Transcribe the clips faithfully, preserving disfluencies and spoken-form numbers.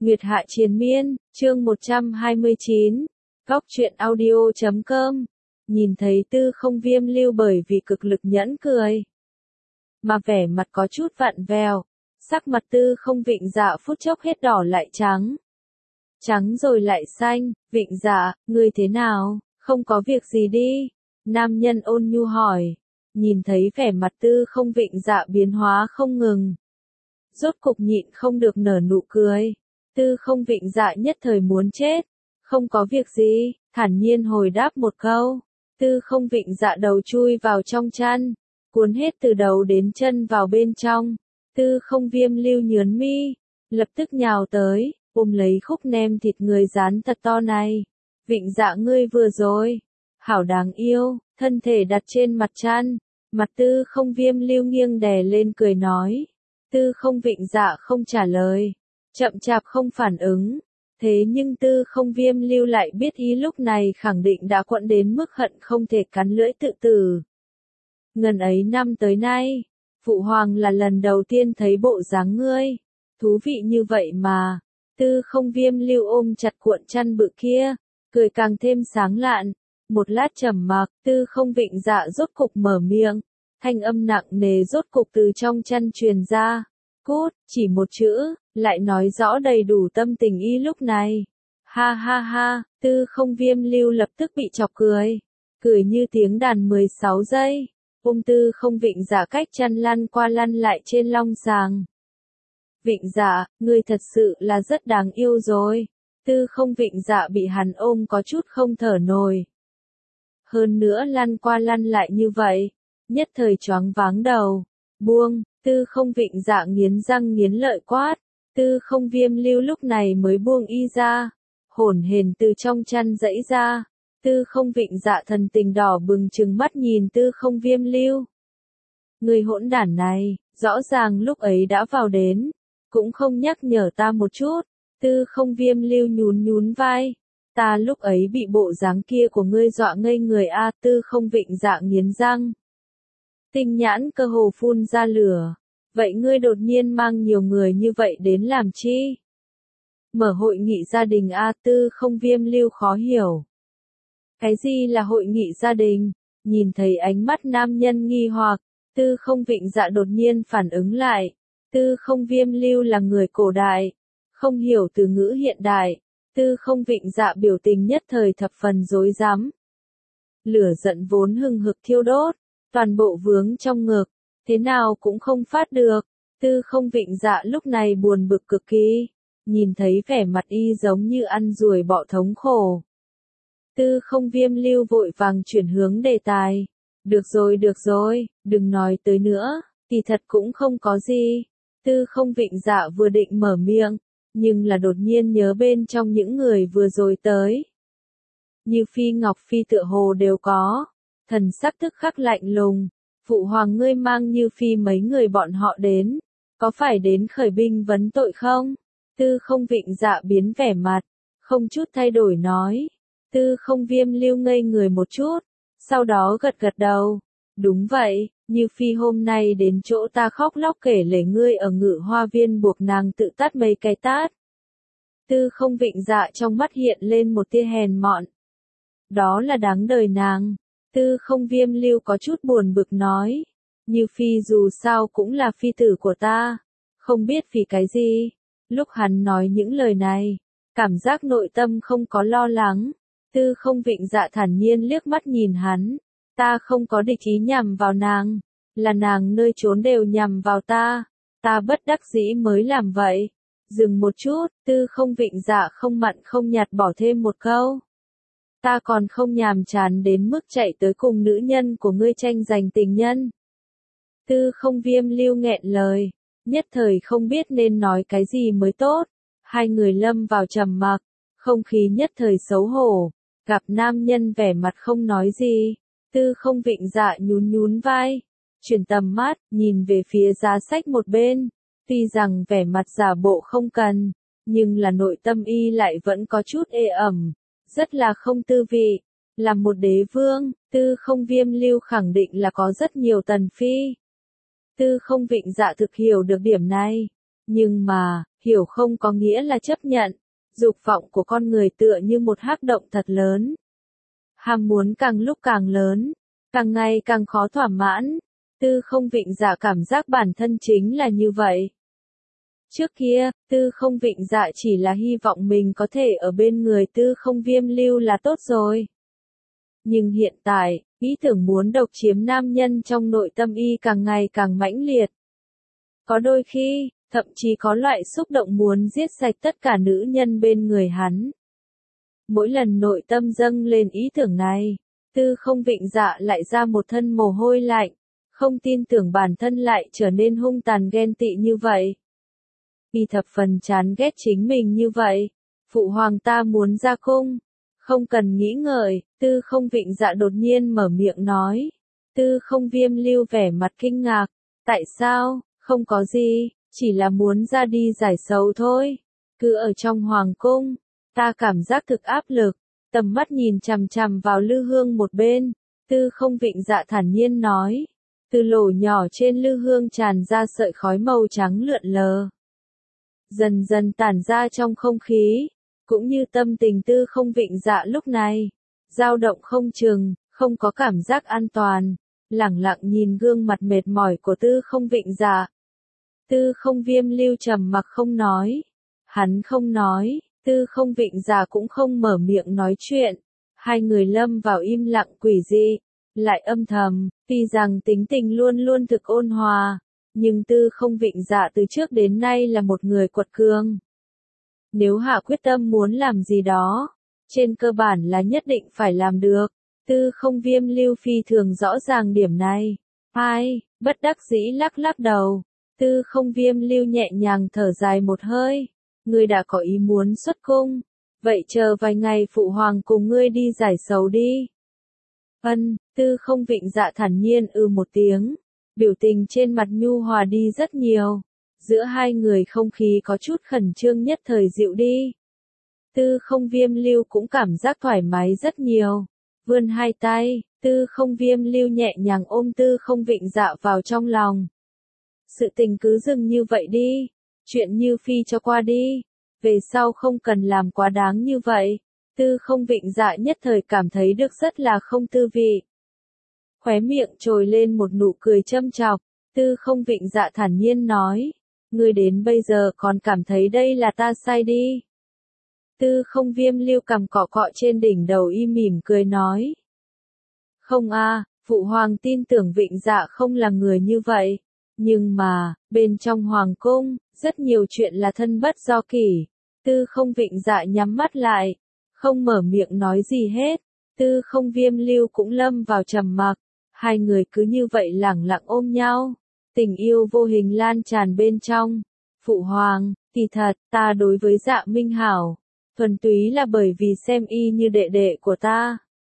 Nguyệt Hạ Triền Miên, chương một trăm hai mươi chín, Góc truyện audio chấm com. Nhìn thấy Tư Không Viêm Lưu bởi vì cực lực nhẫn cười, mà vẻ mặt có chút vặn vẹo, sắc mặt Tư Không Vịnh Dạ phút chốc hết đỏ lại trắng. Trắng rồi lại xanh, Vịnh Dạ, ngươi thế nào, không có việc gì đi? Nam nhân ôn nhu hỏi, nhìn thấy vẻ mặt Tư Không Vịnh Dạ biến hóa không ngừng. Rốt cục nhịn không được nở nụ cười. Tư Không Vịnh Dạ nhất thời muốn chết. Không có việc gì, thản nhiên hồi đáp một câu. Tư Không Vịnh Dạ đầu chui vào trong chăn, cuốn hết từ đầu đến chân vào bên trong. Tư Không Viêm Lưu nhướng mi, lập tức nhào tới, ôm lấy khúc nem thịt người rán thật to này. Vịnh Dạ ngươi vừa rồi, hảo đáng yêu, thân thể đặt trên mặt chăn, mặt Tư Không Viêm Lưu nghiêng đè lên cười nói. Tư Không Vịnh Dạ không trả lời, chậm chạp không phản ứng. Thế nhưng Tư Không Viêm Lưu lại biết ý lúc này khẳng định đã quặn đến mức hận không thể cắn lưỡi tự tử. Ngần ấy năm tới nay, Phụ Hoàng là lần đầu tiên thấy bộ dáng ngươi. Thú vị như vậy mà. Tư Không Viêm Lưu ôm chặt cuộn chăn bự kia, cười càng thêm sáng lạn. Một lát trầm mặc, Tư Không Vịnh Dạ rốt cục mở miệng. Thanh âm nặng nề rốt cục từ trong chăn truyền ra. Cút, chỉ một chữ, lại nói rõ đầy đủ tâm tình y lúc này. Ha ha ha, Tư Không Viêm Lưu lập tức bị chọc cười. Cười như tiếng đàn mười sáu giây. Ôm Tư Không Vịnh Dạ cách chăn lăn qua lăn lại trên long sàng. Vịnh Dạ, ngươi thật sự là rất đáng yêu rồi. Tư Không Vịnh Dạ bị hắn ôm có chút không thở nổi. Hơn nữa lăn qua lăn lại như vậy, nhất thời choáng váng đầu. Buông, Tư Không Vịnh Dạ nghiến răng nghiến lợi quát. Tư Không Viêm Lưu lúc này mới buông y ra, hổn hển từ trong chăn dãy ra. Tư Không Vịnh Dạ thần tình đỏ bừng trừng mắt nhìn Tư Không Viêm Lưu. Người hỗn đản này, rõ ràng lúc ấy đã vào đến, cũng không nhắc nhở ta một chút. Tư Không Viêm Lưu nhún nhún vai. Ta lúc ấy bị bộ dáng kia của ngươi dọa ngây người a. Tư Không Vịnh Dạ nghiến răng. Tinh nhãn cơ hồ phun ra lửa. Vậy ngươi đột nhiên mang nhiều người như vậy đến làm chi? Mở hội nghị gia đình a. Tư Không Viêm Lưu khó hiểu. Cái gì là hội nghị gia đình? Nhìn thấy ánh mắt nam nhân nghi hoặc, Tư Không Vịnh Dạ đột nhiên phản ứng lại. Tư Không Viêm Lưu là người cổ đại, không hiểu từ ngữ hiện đại. Tư Không Vịnh Dạ biểu tình nhất thời thập phần rối rắm. Lửa giận vốn hừng hực thiêu đốt, toàn bộ vướng trong ngực, thế nào cũng không phát được. Tư Không Vịnh Dạ lúc này buồn bực cực kỳ, nhìn thấy vẻ mặt y giống như ăn ruồi bọ thống khổ. Tư Không Viêm Lưu vội vàng chuyển hướng đề tài. Được rồi được rồi, đừng nói tới nữa, kỳ thật cũng không có gì. Tư Không Vịnh Dạ vừa định mở miệng, nhưng là đột nhiên nhớ bên trong những người vừa rồi tới. Như Phi Ngọc Phi tựa hồ đều có, thần sắc tức khắc lạnh lùng. Phụ hoàng ngươi mang Như Phi mấy người bọn họ đến, có phải đến khởi binh vấn tội không? Tư Không Vịnh Dạ biến vẻ mặt, không chút thay đổi nói. Tư Không Viêm Lưu ngây người một chút, sau đó gật gật đầu. Đúng vậy, Như Phi hôm nay đến chỗ ta khóc lóc kể lể ngươi ở Ngự Hoa Viên buộc nàng tự tát mấy cái tát. Tư Không Vịnh Dạ trong mắt hiện lên một tia hèn mọn. Đó là đáng đời nàng. Tư Không Viêm Lưu có chút buồn bực nói. Như Phi dù sao cũng là phi tử của ta. Không biết vì cái gì. Lúc hắn nói những lời này, cảm giác nội tâm không có lo lắng. Tư Không Vịnh Dạ thản nhiên liếc mắt nhìn hắn. Ta không có địch ý nhằm vào nàng. Là nàng nơi trốn đều nhằm vào ta. Ta bất đắc dĩ mới làm vậy. Dừng một chút, Tư Không Vịnh Dạ không mặn không nhạt bỏ thêm một câu. Ta còn không nhàm chán đến mức chạy tới cùng nữ nhân của ngươi tranh giành tình nhân. Tư Không Viêm Lưu nghẹn lời, nhất thời không biết nên nói cái gì mới tốt. Hai người lâm vào trầm mặc, không khí nhất thời xấu hổ. Gặp nam nhân vẻ mặt không nói gì, Tư Không Vịnh Dạ nhún nhún vai, chuyển tầm mắt, nhìn về phía giá sách một bên. Tuy rằng vẻ mặt giả bộ không cần, nhưng là nội tâm y lại vẫn có chút ê ẩm. Rất là không tư vị. Là một đế vương, Tư Không Viêm Lưu khẳng định là có rất nhiều tần phi. Tư Không Vịnh Dạ thực hiểu được điểm này. Nhưng mà, Hiểu không có nghĩa là chấp nhận. Dục vọng của con người tựa như một hắc động thật lớn. Ham muốn càng lúc càng lớn, càng ngày càng khó thỏa mãn. Tư không vịnh dạ cảm giác bản thân chính là như vậy. Trước kia, tư không vịnh dạ chỉ là hy vọng mình có thể ở bên người tư không viêm lưu là tốt rồi. Nhưng hiện tại, ý tưởng muốn độc chiếm nam nhân trong nội tâm y càng ngày càng mãnh liệt. Có đôi khi, thậm chí có loại xúc động muốn giết sạch tất cả nữ nhân bên người hắn. Mỗi lần nội tâm dâng lên ý tưởng này, tư không vịnh dạ lại ra một thân mồ hôi lạnh, không tin tưởng bản thân lại trở nên hung tàn ghen tị như vậy. Y thập phần chán ghét chính mình như vậy. Phụ hoàng ta muốn ra cung. Không cần nghĩ ngợi, tư không vịnh dạ đột nhiên mở miệng nói. Tư không viêm lưu vẻ mặt kinh ngạc. Tại sao? Không có gì, chỉ là muốn ra đi giải sầu thôi. Cứ ở trong hoàng cung, ta cảm giác thực áp lực. Tầm mắt nhìn chằm chằm vào lư hương một bên. Tư không vịnh dạ thản nhiên nói. Từ lỗ nhỏ trên lư hương tràn ra sợi khói màu trắng lượn lờ. Dần dần tản ra trong không khí, cũng như tâm tình tư không vịnh dạ lúc này. Dao động không chừng, không có cảm giác an toàn, lẳng lặng nhìn gương mặt mệt mỏi của tư không vịnh dạ. Tư không viêm lưu trầm mặc không nói. Hắn không nói, tư không vịnh dạ cũng không mở miệng nói chuyện. Hai người lâm vào im lặng quỷ dị, lại âm thầm, tuy rằng tính tình luôn luôn thực ôn hòa. Nhưng tư không vịnh dạ từ trước đến nay là một người quật cường. Nếu hạ quyết tâm muốn làm gì đó, trên cơ bản là nhất định phải làm được. Tư không viêm lưu phi thường rõ ràng điểm này. Ai, bất đắc dĩ lắc lắc đầu. Tư không viêm lưu nhẹ nhàng thở dài một hơi. Ngươi đã có ý muốn xuất cung. Vậy chờ vài ngày phụ hoàng cùng ngươi đi giải sầu đi. Ân, tư không vịnh dạ thản nhiên ư một tiếng. Biểu tình trên mặt nhu hòa đi rất nhiều. Giữa hai người không khí có chút khẩn trương nhất thời dịu đi. Tư không viêm lưu cũng cảm giác thoải mái rất nhiều. Vươn hai tay, tư không viêm lưu nhẹ nhàng ôm tư không vịnh dạ vào trong lòng. Sự tình cứ dừng như vậy đi. Chuyện như phi cho qua đi. Về sau không cần làm quá đáng như vậy. Tư không vịnh dạ nhất thời cảm thấy được rất là không tư vị. Khóe miệng trồi lên một nụ cười châm chọc, tư không vịnh dạ thản nhiên nói. Ngươi đến bây giờ còn cảm thấy đây là ta sai đi. Tư không viêm lưu cằm cọ cọ trên đỉnh đầu y mỉm cười nói. Không a, phụ hoàng tin tưởng vịnh dạ không là người như vậy. Nhưng mà, bên trong hoàng cung, rất nhiều chuyện là thân bất do kỷ. Tư không vịnh dạ nhắm mắt lại, không mở miệng nói gì hết. Tư không viêm lưu cũng lâm vào trầm mặc. Hai người cứ như vậy lẳng lặng ôm nhau. Tình yêu vô hình lan tràn bên trong. Phụ hoàng, kỳ thật, ta đối với Dạ Minh hảo. Thuần túy là bởi vì xem y như đệ đệ của ta.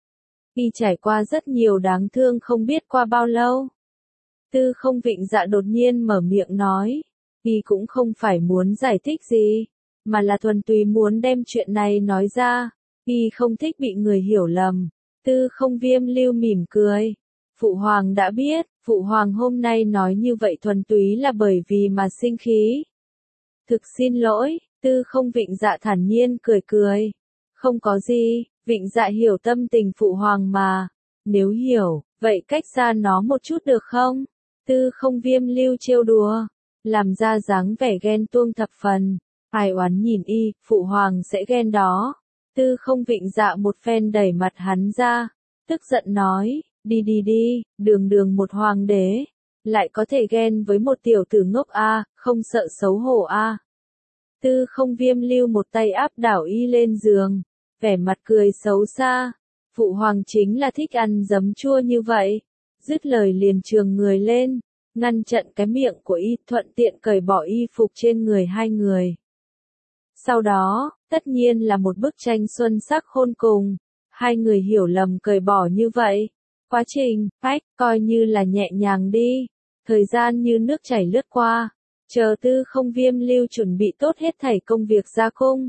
Y trải qua rất nhiều đáng thương không biết qua bao lâu. Tư không vịnh dạ đột nhiên mở miệng nói. Y cũng không phải muốn giải thích gì, mà là thuần túy muốn đem chuyện này nói ra. Y không thích bị người hiểu lầm. Tư không viêm lưu mỉm cười. Phụ hoàng đã biết, phụ hoàng hôm nay nói như vậy thuần túy là bởi vì mà sinh khí. Thực xin lỗi, tư không vịnh dạ thản nhiên cười cười. Không có gì, vịnh dạ hiểu tâm tình phụ hoàng mà. Nếu hiểu, vậy cách xa nó một chút được không? Tư không viêm lưu trêu đùa, làm ra dáng vẻ ghen tuông thập phần. Ai oán nhìn y, phụ hoàng sẽ ghen đó. Tư không vịnh dạ một phen đẩy mặt hắn ra, tức giận nói. Đi đi đi, đường đường một hoàng đế, lại có thể ghen với một tiểu tử ngốc a, không sợ xấu hổ a. Tư không viêm lưu một tay áp đảo y lên giường, vẻ mặt cười xấu xa. Phụ hoàng chính là thích ăn giấm chua như vậy. Dứt lời liền trường người lên, ngăn chặn cái miệng của y, thuận tiện cởi bỏ y phục trên người hai người. Sau đó, tất nhiên là một bức tranh xuân sắc hôn cùng. Hai người hiểu lầm cởi bỏ như vậy. Quá trình, phách, coi như là nhẹ nhàng đi. Thời gian như nước chảy lướt qua. Chờ tư không viêm lưu chuẩn bị tốt hết thảy công việc ra cung.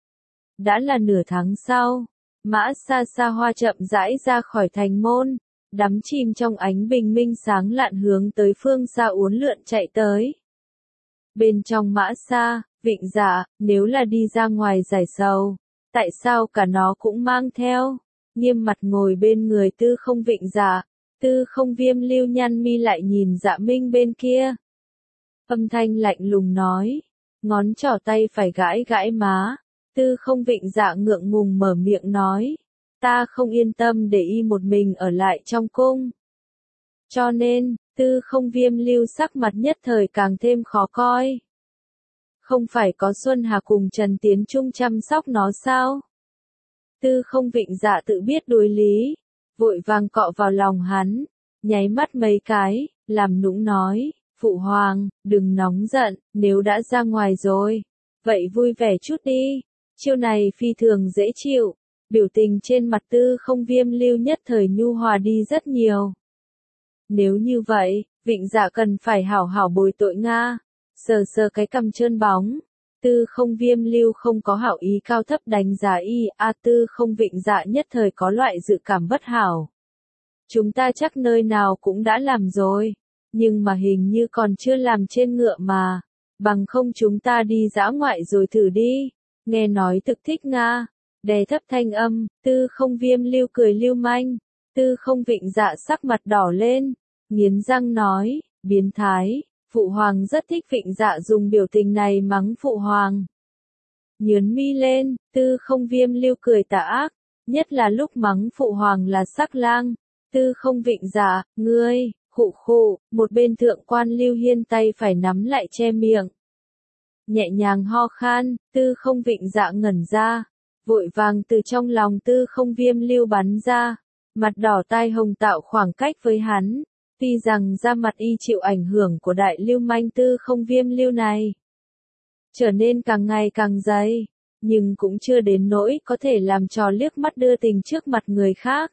Đã là nửa tháng sau. Mã xa xa hoa chậm rãi ra khỏi thành môn. Đắm chìm trong ánh bình minh sáng lạn hướng tới phương xa uốn lượn chạy tới. Bên trong mã xa, Vịnh Dạ, nếu là đi ra ngoài giải sầu, tại sao cả nó cũng mang theo? Nghiêm mặt ngồi bên người Tư Không Vịnh Dạ, Tư Không Viêm Lưu nhăn mi lại nhìn Dạ Minh bên kia. Âm thanh lạnh lùng nói, ngón trỏ tay phải gãi gãi má, Tư Không Vịnh Dạ ngượng ngùng mở miệng nói, ta không yên tâm để y một mình ở lại trong cung. Cho nên, Tư Không Viêm Lưu sắc mặt nhất thời càng thêm khó coi. Không phải có Xuân Hà cùng Trần Tiến Trung chăm sóc nó sao? Tư Không Vịnh Dạ tự biết đối lý, vội vàng cọ vào lòng hắn, nháy mắt mấy cái, làm nũng nói, Phụ Hoàng, đừng nóng giận, nếu đã ra ngoài rồi, vậy vui vẻ chút đi. Chiêu này phi thường dễ chịu, biểu tình trên mặt Tư Không Viêm Lưu nhất thời nhu hòa đi rất nhiều. Nếu như vậy, Vịnh Dạ cần phải hảo hảo bồi tội Nga. Sờ sờ cái cằm trơn bóng, Tư Không Viêm Lưu không có hảo ý cao thấp đánh giá y, a Tư Không Vịnh Dạ nhất thời có loại dự cảm bất hảo. Chúng ta chắc nơi nào cũng đã làm rồi, nhưng mà hình như còn chưa làm trên ngựa mà, bằng không chúng ta đi dã ngoại rồi thử đi. Nghe nói thực thích Nga, đè thấp thanh âm, Tư Không Viêm Lưu cười lưu manh, Tư Không Vịnh Dạ sắc mặt đỏ lên, nghiến răng nói, biến thái. Phụ Hoàng rất thích Vịnh Dạ dùng biểu tình này mắng Phụ Hoàng. Nhớn mi lên, Tư Không Viêm Lưu cười tà ác, nhất là lúc mắng Phụ Hoàng là sắc lang. Tư Không Vịnh Dạ, ngươi, khụ khụ, một bên thượng quan Lưu Hiên tay phải nắm lại che miệng. Nhẹ nhàng ho khan, Tư Không Vịnh Dạ ngẩn ra, vội vàng từ trong lòng Tư Không Viêm Lưu bắn ra, mặt đỏ tai hồng tạo khoảng cách với hắn. Tuy rằng da mặt y chịu ảnh hưởng của đại lưu manh Tư Không Viêm Lưu này, trở nên càng ngày càng dày, nhưng cũng chưa đến nỗi có thể làm trò liếc mắt đưa tình trước mặt người khác.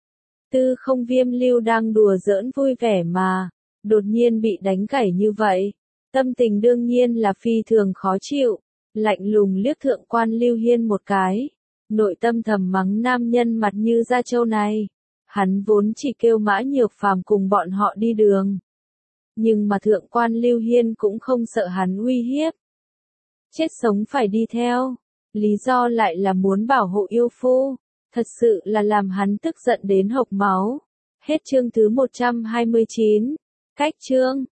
Tư Không Viêm Lưu đang đùa giỡn vui vẻ mà, đột nhiên bị đánh gãy như vậy, tâm tình đương nhiên là phi thường khó chịu, lạnh lùng liếc thượng quan Lưu Hiên một cái, nội tâm thầm mắng nam nhân mặt như da trâu này. Hắn vốn chỉ kêu Mã Nhược Phàm cùng bọn họ đi đường. Nhưng mà thượng quan Lưu Hiên cũng không sợ hắn uy hiếp. Chết sống phải đi theo. Lý do lại là muốn bảo hộ yêu phu. Thật sự là làm hắn tức giận đến hộc máu. Hết chương thứ một trăm hai mươi chín. Cách chương.